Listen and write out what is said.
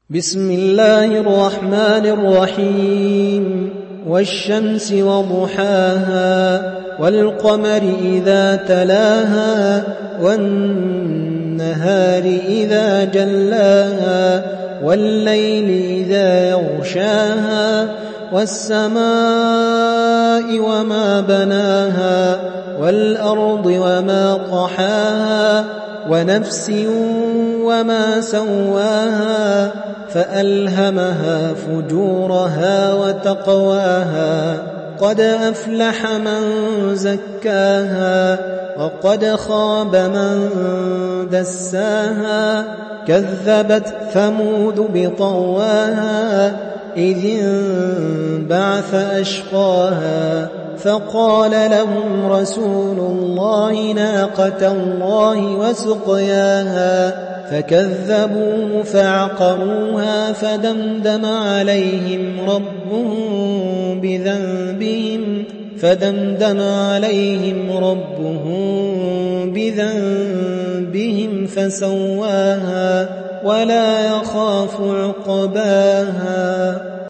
بسم الله الرحمن الرحيم والشمس وضحاها والقمر إذا تلاها والنهار إذا جلاها والليل إذا يغشاها والسماء وما بناها والأرض وما طحاها ونفس وما سواها فألهمها فجورها وتقواها قد أفلح من زكاها وقد خاب من دساها كذبت ثمود بطغواها إذ انبعث أشقاها فقال لهم رسول الله ناقة الله وسقياها فكذبوه فعقروها فدمدم عليهم ربهم بذنبهم فسواها ولا يخاف عقباها